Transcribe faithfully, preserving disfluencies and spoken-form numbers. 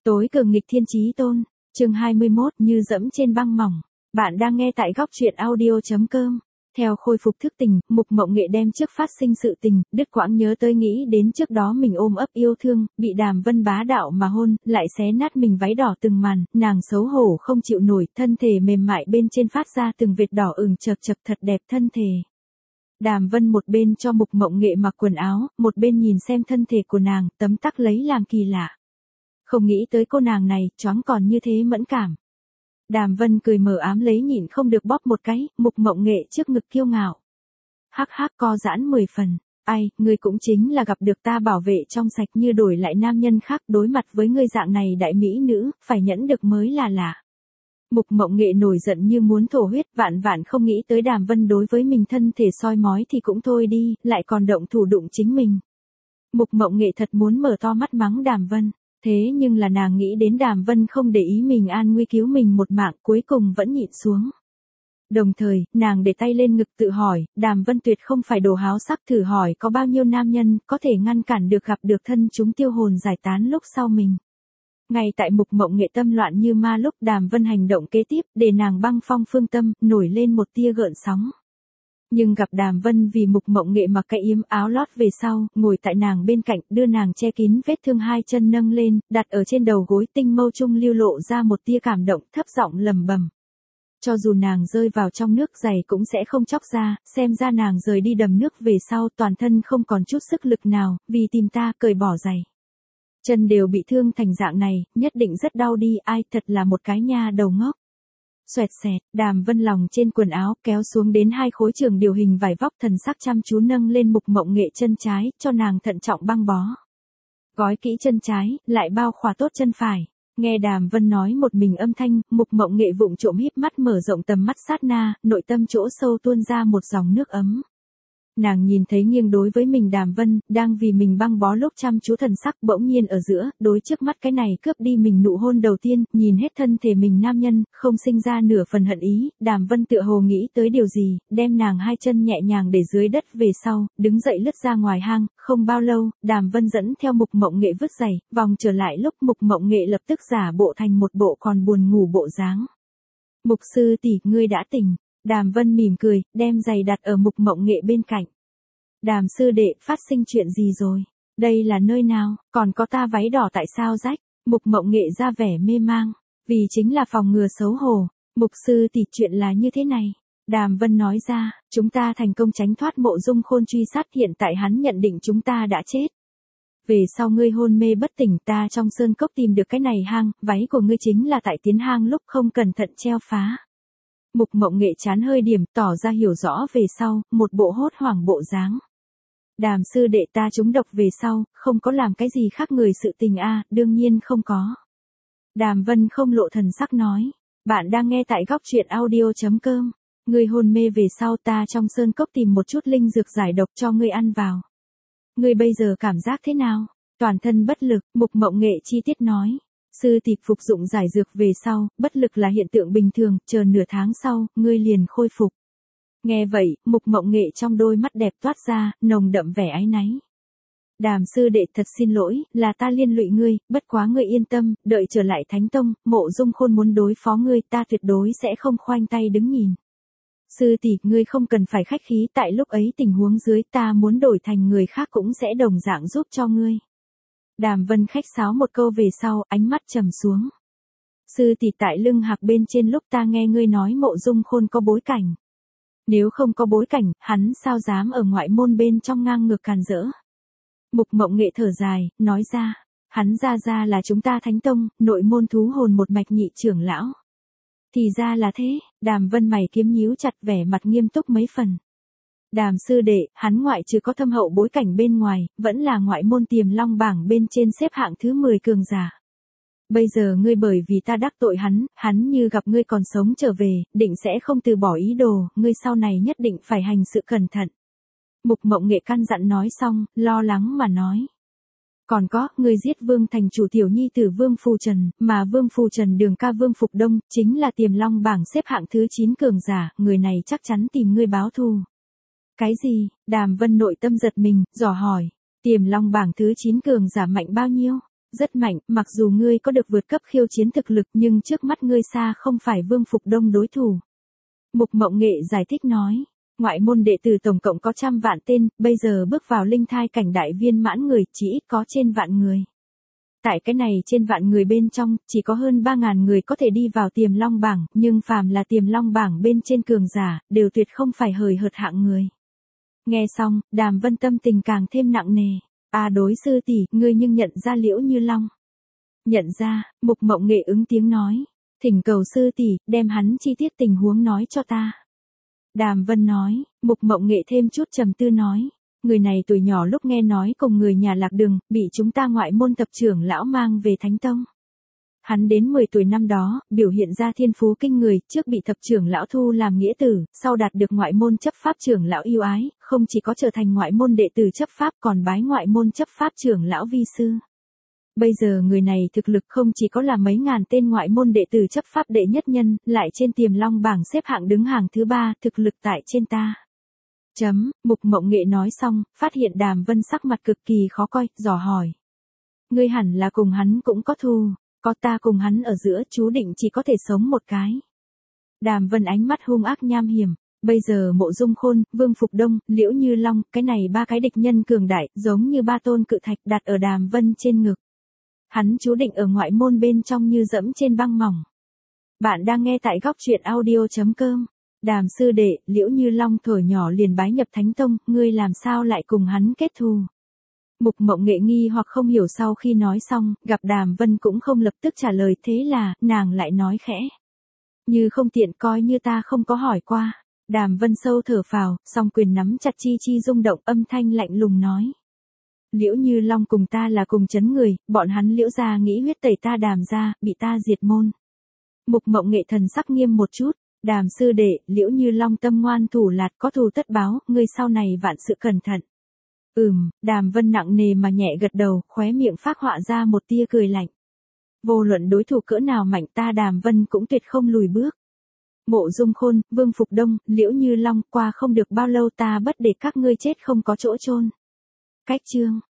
Tối cường nghịch thiên chí tôn, chương hai mươi mốt, như dẫm trên băng mỏng. Bạn đang nghe tại góc truyện audio chấm com. Theo khôi phục thức tỉnh, Mục Mộng Nghệ đem trước phát sinh sự tình, đứt quãng nhớ tới nghĩ đến trước đó mình ôm ấp yêu thương, bị Đàm Vân bá đạo mà hôn, lại xé nát mình váy đỏ từng màn, nàng xấu hổ không chịu nổi, thân thể mềm mại bên trên phát ra từng vệt đỏ ửng chập chập thật đẹp thân thể. Đàm Vân một bên cho Mục Mộng Nghệ mặc quần áo, một bên nhìn xem thân thể của nàng, tấm tắc lấy làm kỳ lạ. Không nghĩ tới cô nàng này, choáng còn như thế mẫn cảm. Đàm Vân cười mờ ám lấy nhịn không được bóp một cái, Mục Mộng Nghệ trước ngực kiêu ngạo. Hắc hắc co giãn mười phần, ai, ngươi cũng chính là gặp được ta bảo vệ trong sạch như đổi lại nam nhân khác đối mặt với ngươi dạng này đại mỹ nữ, phải nhẫn được mới là lạ. Mục Mộng Nghệ nổi giận như muốn thổ huyết, vạn vạn không nghĩ tới Đàm Vân đối với mình thân thể soi mói thì cũng thôi đi, lại còn động thủ đụng chính mình. Mục Mộng Nghệ thật muốn mở to mắt mắng Đàm Vân. Thế nhưng là nàng nghĩ đến Đàm Vân không để ý mình an nguy cứu mình một mạng cuối cùng vẫn nhịn xuống. Đồng thời, nàng để tay lên ngực tự hỏi, Đàm Vân tuyệt không phải đồ háo sắc thử hỏi có bao nhiêu nam nhân có thể ngăn cản được gặp được thân chúng tiêu hồn giải tán lúc sau mình. Ngay tại Mục Mộng Nghệ tâm loạn như ma lúc Đàm Vân hành động kế tiếp để nàng băng phong phương tâm, nổi lên một tia gợn sóng. Nhưng gặp Đàm Vân vì Mục Mộng Nghệ mặc cái yếm áo lót về sau, ngồi tại nàng bên cạnh, đưa nàng che kín vết thương hai chân nâng lên, đặt ở trên đầu gối tinh mâu trung lưu lộ ra một tia cảm động thấp giọng lầm bầm. Cho dù nàng rơi vào trong nước giày cũng sẽ không chóc ra, xem ra nàng rời đi đầm nước về sau toàn thân không còn chút sức lực nào, vì tìm ta cởi bỏ giày. Chân đều bị thương thành dạng này, nhất định rất đau đi, ai thật là một cái nha đầu ngốc. Xoẹt xẹt, Đàm Vân lòng trên quần áo kéo xuống đến hai khối trường điều hình vải vóc thần sắc chăm chú nâng lên Mục Mộng Nghệ chân trái, cho nàng thận trọng băng bó. Gói kỹ chân trái, lại bao khỏa tốt chân phải. Nghe Đàm Vân nói một mình âm thanh, Mục Mộng Nghệ vụng trộm híp mắt mở rộng tầm mắt sát na, nội tâm chỗ sâu tuôn ra một dòng nước ấm. Nàng nhìn thấy nghiêng đối với mình Đàm Vân, đang vì mình băng bó lúc chăm chú thần sắc bỗng nhiên ở giữa, đối trước mắt cái này cướp đi mình nụ hôn đầu tiên, nhìn hết thân thể mình nam nhân, không sinh ra nửa phần hận ý, Đàm Vân tựa hồ nghĩ tới điều gì, đem nàng hai chân nhẹ nhàng để dưới đất về sau, đứng dậy lướt ra ngoài hang, không bao lâu, Đàm Vân dẫn theo Mục Mộng Nghệ vứt giày, vòng trở lại lúc Mục Mộng Nghệ lập tức giả bộ thành một bộ còn buồn ngủ bộ dáng. Mục sư tỷ, ngươi đã tỉnh. Đàm Vân mỉm cười, đem giày đặt ở Mục Mộng Nghệ bên cạnh. Đàm sư đệ, phát sinh chuyện gì rồi? Đây là nơi nào? Còn có ta váy đỏ tại sao rách? Mục Mộng Nghệ ra vẻ mê mang. Vì chính là phòng ngừa xấu hổ. Mục sư tỷ, chuyện là như thế này. Đàm Vân nói ra, chúng ta thành công tránh thoát Mộ Dung Khôn truy sát, hiện tại hắn nhận định chúng ta đã chết. Về sau ngươi hôn mê bất tỉnh, ta trong sơn cốc tìm được cái này hang, váy của ngươi chính là tại tiến hang lúc không cẩn thận treo phá. Mục Mộng Nghệ chán hơi điểm, tỏ ra hiểu rõ về sau, một bộ hốt hoảng bộ dáng. Đàm sư đệ, ta trúng độc về sau, không có làm cái gì khác người sự tình a, đương nhiên không có. Đàm Vân không lộ thần sắc nói, bạn đang nghe tại góc truyện audio chấm com. Ngươi hôn mê về sau, ta trong sơn cốc tìm một chút linh dược giải độc cho ngươi ăn vào. Ngươi bây giờ cảm giác thế nào? Toàn thân bất lực, Mục Mộng Nghệ chi tiết nói. Sư tỷ, phục dụng giải dược về sau, bất lực là hiện tượng bình thường, chờ nửa tháng sau, ngươi liền khôi phục. Nghe vậy, Mục Mộng Nghệ trong đôi mắt đẹp toát ra, nồng đậm vẻ áy náy. Đàm sư đệ, thật xin lỗi, là ta liên lụy ngươi, bất quá ngươi yên tâm, đợi trở lại Thánh Tông, Mộ Dung Khôn muốn đối phó ngươi, ta tuyệt đối sẽ không khoanh tay đứng nhìn. Sư tỷ, ngươi không cần phải khách khí, tại lúc ấy tình huống dưới ta muốn đổi thành người khác cũng sẽ đồng dạng giúp cho ngươi. Đàm Vân khách sáo một câu về sau, ánh mắt trầm xuống. Sư tỷ, tại lưng hạc bên trên lúc ta nghe ngươi nói Mộ Dung Khôn có bối cảnh. Nếu không có bối cảnh, hắn sao dám ở ngoại môn bên trong ngang ngược càn rỡ. Mục Mộng Nghệ thở dài, nói ra, hắn ra ra là chúng ta Thánh Tông, nội môn thú hồn một mạch nhị trưởng lão. Thì ra là thế, Đàm Vân mày kiếm nhíu chặt, vẻ mặt nghiêm túc mấy phần. Đàm sư đệ, hắn ngoại trừ có thâm hậu bối cảnh bên ngoài, vẫn là ngoại môn Tiềm Long bảng bên trên xếp hạng thứ mười cường giả. Bây giờ ngươi bởi vì ta đắc tội hắn, hắn như gặp ngươi còn sống trở về, định sẽ không từ bỏ ý đồ, ngươi sau này nhất định phải hành sự cẩn thận. Mục Mộng Nghệ căn dặn nói xong, lo lắng mà nói. Còn có, ngươi giết Vương thành chủ tiểu nhi tử Vương Phù Trần, mà Vương Phù Trần đường ca Vương Phục Đông, chính là Tiềm Long bảng xếp hạng thứ chín cường giả, người này chắc chắn tìm ngươi báo thù. Cái gì? Đàm Vân nội tâm giật mình, dò hỏi. Tiềm Long bảng thứ chín cường giả mạnh bao nhiêu? Rất mạnh, mặc dù ngươi có được vượt cấp khiêu chiến thực lực nhưng trước mắt ngươi xa không phải Vương Phục Đông đối thủ. Mục Mộng Nghệ giải thích nói, ngoại môn đệ tử tổng cộng có trăm vạn tên, bây giờ bước vào linh thai cảnh đại viên mãn người chỉ ít có trên vạn người. Tại cái này trên vạn người bên trong, chỉ có hơn ba ngàn người có thể đi vào tiềm long bảng, nhưng phàm là tiềm long bảng bên trên cường giả, đều tuyệt không phải hời hợt hạng người. Nghe xong, Đàm Vân tâm tình càng thêm nặng nề. A đối sư tỷ, ngươi nhưng nhận ra Liễu Như Long. Nhận ra, Mục Mộng Nghệ ứng tiếng nói. Thỉnh cầu sư tỷ, đem hắn chi tiết tình huống nói cho ta. Đàm Vân nói, Mục Mộng Nghệ thêm chút trầm tư nói. Người này tuổi nhỏ lúc nghe nói cùng người nhà lạc đường, bị chúng ta ngoại môn tập trưởng lão mang về Thánh Tông. Hắn đến mười tuổi năm đó, biểu hiện ra thiên phú kinh người, trước bị thập trưởng lão thu làm nghĩa tử, sau đạt được ngoại môn chấp pháp trưởng lão yêu ái, không chỉ có trở thành ngoại môn đệ tử chấp pháp còn bái ngoại môn chấp pháp trưởng lão vi sư. Bây giờ người này thực lực không chỉ có là mấy ngàn tên ngoại môn đệ tử chấp pháp đệ nhất nhân, lại trên tiềm long bảng xếp hạng đứng hàng thứ ba, thực lực tại trên ta. Chấm, Mục Mộng Nghệ nói xong, phát hiện Đàm Vân sắc mặt cực kỳ khó coi, dò hỏi. Ngươi hẳn là cùng hắn cũng có thù, có ta cùng hắn ở giữa chú định chỉ có thể sống một cái. Đàm Vân ánh mắt hung ác nham hiểm, bây giờ Mộ Dung Khôn, Vương Phục Đông, Liễu Như Long, cái này ba cái địch nhân cường đại, giống như ba tôn cự thạch đặt ở Đàm Vân trên ngực. Hắn chú định ở ngoại môn bên trong như dẫm trên băng mỏng. Bạn đang nghe tại góc truyện audio chấm com. Đàm sư đệ, Liễu Như Long thổi nhỏ liền bái nhập Thánh Tông, ngươi làm sao lại cùng hắn kết thù? Mục Mộng Nghệ nghi hoặc không hiểu sau khi nói xong, gặp Đàm Vân cũng không lập tức trả lời, thế là, nàng lại nói khẽ. Như không tiện coi như ta không có hỏi qua. Đàm Vân sâu thở phào, song quyền nắm chặt chi chi rung động, âm thanh lạnh lùng nói. Liễu Như Long cùng ta là cùng chấn người, bọn hắn Liễu gia nghĩ huyết tẩy ta Đàm gia, bị ta diệt môn. Mục Mộng Nghệ thần sắc nghiêm một chút. Đàm sư đệ, Liễu Như Long tâm ngoan thủ lạt có thù tất báo, ngươi sau này vạn sự cẩn thận. Ừm, Đàm Vân nặng nề mà nhẹ gật đầu, khóe miệng phác họa ra một tia cười lạnh. Vô luận đối thủ cỡ nào mạnh ta Đàm Vân cũng tuyệt không lùi bước. Mộ Dung Khôn, Vương Phục Đông, Liễu Như Long, qua không được bao lâu ta bất để các ngươi chết không có chỗ chôn. Cách chương